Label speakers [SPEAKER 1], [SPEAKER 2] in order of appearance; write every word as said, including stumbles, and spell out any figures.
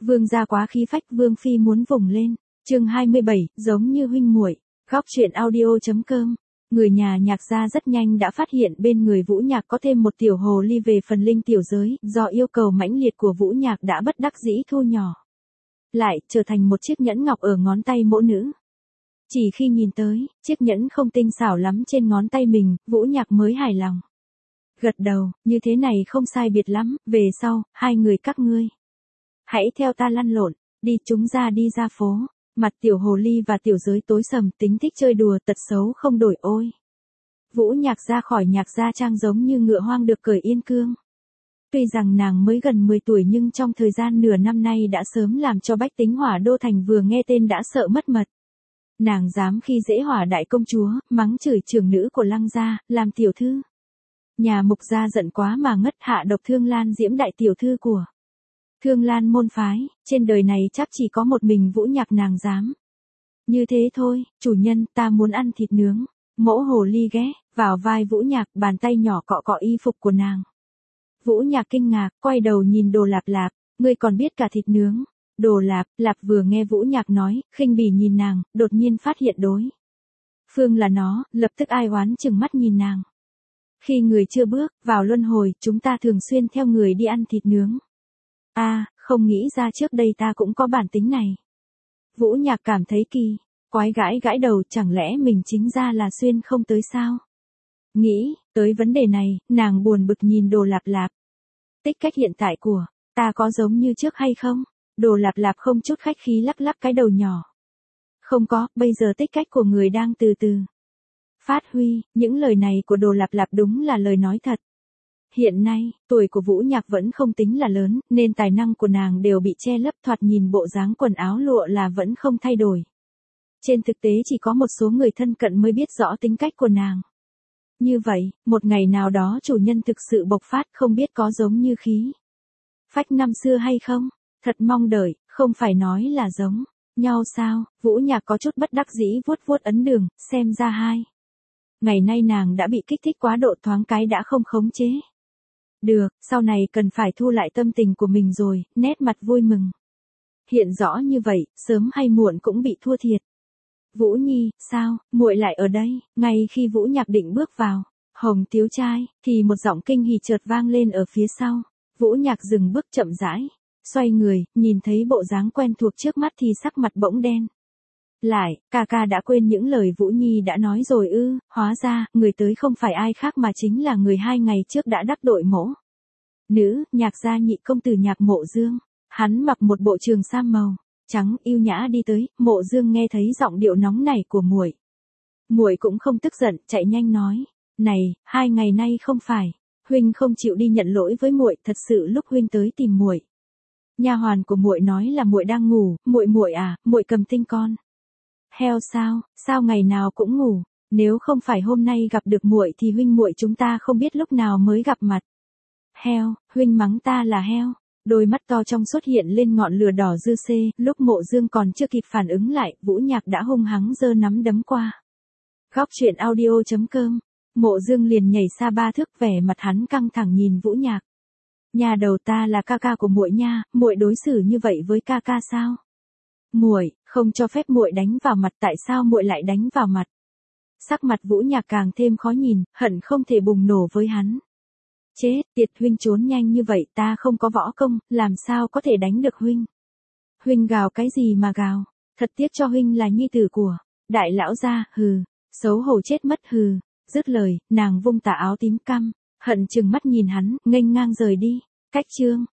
[SPEAKER 1] Vương gia quá khí phách, vương phi muốn vùng lên. Chương hai mươi bảy, giống như huynh muội. Góc truyện audio chấm com. Người nhà Nhạc gia rất nhanh đã phát hiện bên người Vũ Nhạc có thêm một tiểu hồ ly về phần linh tiểu giới, do yêu cầu mãnh liệt của Vũ Nhạc đã bất đắc dĩ thu nhỏ lại, trở thành một chiếc nhẫn ngọc ở ngón tay mỗ nữ. Chỉ khi nhìn tới, chiếc nhẫn không tinh xảo lắm trên ngón tay mình, Vũ Nhạc mới hài lòng. Gật đầu, như thế này không sai biệt lắm, về sau, hai người các ngươi. Hãy theo ta lăn lộn, đi chúng ra đi ra phố. Mặt tiểu hồ ly và tiểu giới tối sầm, tính thích chơi đùa, tật xấu không đổi ôi. Vũ Nhạc ra khỏi Nhạc gia trang giống như ngựa hoang được cởi yên cương. Tuy rằng nàng mới gần mười tuổi nhưng trong thời gian nửa năm nay đã sớm làm cho bách tính Hỏa Đô thành vừa nghe tên đã sợ mất mật. Nàng dám khi dễ Hỏa đại công chúa, mắng chửi trưởng nữ của Lăng gia, làm tiểu thư. Nhà Mục gia giận quá mà ngất, hạ độc Thương Lan Diễm đại tiểu thư của Thương Lan môn phái, trên đời này chắc chỉ có một mình Vũ Nhạc nàng dám. Như thế thôi, chủ nhân, ta muốn ăn thịt nướng. Mỗ hồ ly ghé vào vai Vũ Nhạc, bàn tay nhỏ cọ cọ y phục của nàng. Vũ Nhạc kinh ngạc, quay đầu nhìn Đồ Lạp Lạp, ngươi còn biết cả thịt nướng. Đồ Lạp Lạp vừa nghe Vũ Nhạc nói, khinh bỉ nhìn nàng, đột nhiên phát hiện đối phương là nó, lập tức ai oán chừng mắt nhìn nàng. Khi người chưa bước vào luân hồi, chúng ta thường xuyên theo người đi ăn thịt nướng. A, à, không nghĩ ra trước đây ta cũng có bản tính này. Vũ Nhạc cảm thấy kỳ quái, gãi gãi đầu, chẳng lẽ mình chính ra là xuyên không tới sao? Nghĩ tới vấn đề này, nàng buồn bực nhìn Đồ Lạp Lạp. Tích cách hiện tại của ta có giống như trước hay không? Đồ Lạp Lạp không chút khách khí lắc lắc cái đầu nhỏ. Không có, bây giờ tích cách của người đang từ từ phát huy. Những lời này của Đồ Lạp Lạp đúng là lời nói thật. Hiện nay, tuổi của Vũ Nhạc vẫn không tính là lớn, nên tài năng của nàng đều bị che lấp, thoạt nhìn bộ dáng quần áo lụa là vẫn không thay đổi. Trên thực tế chỉ có một số người thân cận mới biết rõ tính cách của nàng. Như vậy, một ngày nào đó chủ nhân thực sự bộc phát, không biết có giống như khí phách năm xưa hay không? Thật mong đợi, không phải nói là giống nhau sao? Vũ Nhạc có chút bất đắc dĩ vuốt vuốt ấn đường, xem ra hai ngày nay nàng đã bị kích thích quá độ, thoáng cái đã không khống chế được, sau này cần phải thu lại tâm tình của mình rồi, nét mặt vui mừng. Hiện rõ như vậy, sớm hay muộn cũng bị thua thiệt. Vũ Nhi, sao, muội lại ở đây? Ngay khi Vũ Nhạc định bước vào Hồng Tiếu trai, thì một giọng kinh hỉ chợt vang lên ở phía sau. Vũ Nhạc dừng bước chậm rãi, xoay người, nhìn thấy bộ dáng quen thuộc trước mắt thì sắc mặt bỗng đen lại. Ca ca đã quên những lời Vũ Nhi đã nói rồi ư? Hóa ra, người tới không phải ai khác mà chính là người hai ngày trước đã đắc tội mỗ nữ, Nhạc gia nhị công tử Nhạc Mộ Dương. Hắn mặc một bộ trường sam màu trắng yêu nhã đi tới. Mộ Dương nghe thấy giọng điệu nóng nảy của muội, muội cũng không tức giận, chạy nhanh nói, này, hai ngày nay không phải huynh không chịu đi nhận lỗi với muội, thật sự lúc huynh tới tìm muội, nha hoàn của muội nói là muội đang ngủ. Muội muội à, muội cầm tinh con heo sao? Sao ngày nào cũng ngủ? Nếu không phải hôm nay gặp được muội thì huynh muội chúng ta không biết lúc nào mới gặp mặt. Heo, huynh mắng ta là heo. Đôi mắt to trong xuất hiện lên ngọn lửa đỏ dư xê, lúc Mộ Dương còn chưa kịp phản ứng lại, Vũ Nhạc đã hung hăng giơ nắm đấm qua. Góc truyện audio chấm com. Mộ Dương liền nhảy xa ba thước, vẻ mặt hắn căng thẳng nhìn Vũ Nhạc. Nhà đầu, ta là ca ca của muội nha, muội đối xử như vậy với ca ca sao? Muội không cho phép muội đánh vào mặt, tại sao muội lại đánh vào mặt? Sắc mặt Vũ Nhạc càng thêm khó nhìn, hận không thể bùng nổ với hắn. Chết tiệt, huynh trốn nhanh như vậy, ta không có võ công, làm sao có thể đánh được huynh? Huynh gào cái gì mà gào? Thật tiếc cho huynh là nhi tử của đại lão gia, hừ, xấu hổ chết mất, hừ. Dứt lời, nàng vung tà áo tím căm hận chừng mắt nhìn hắn, nghênh ngang rời đi. Cách chương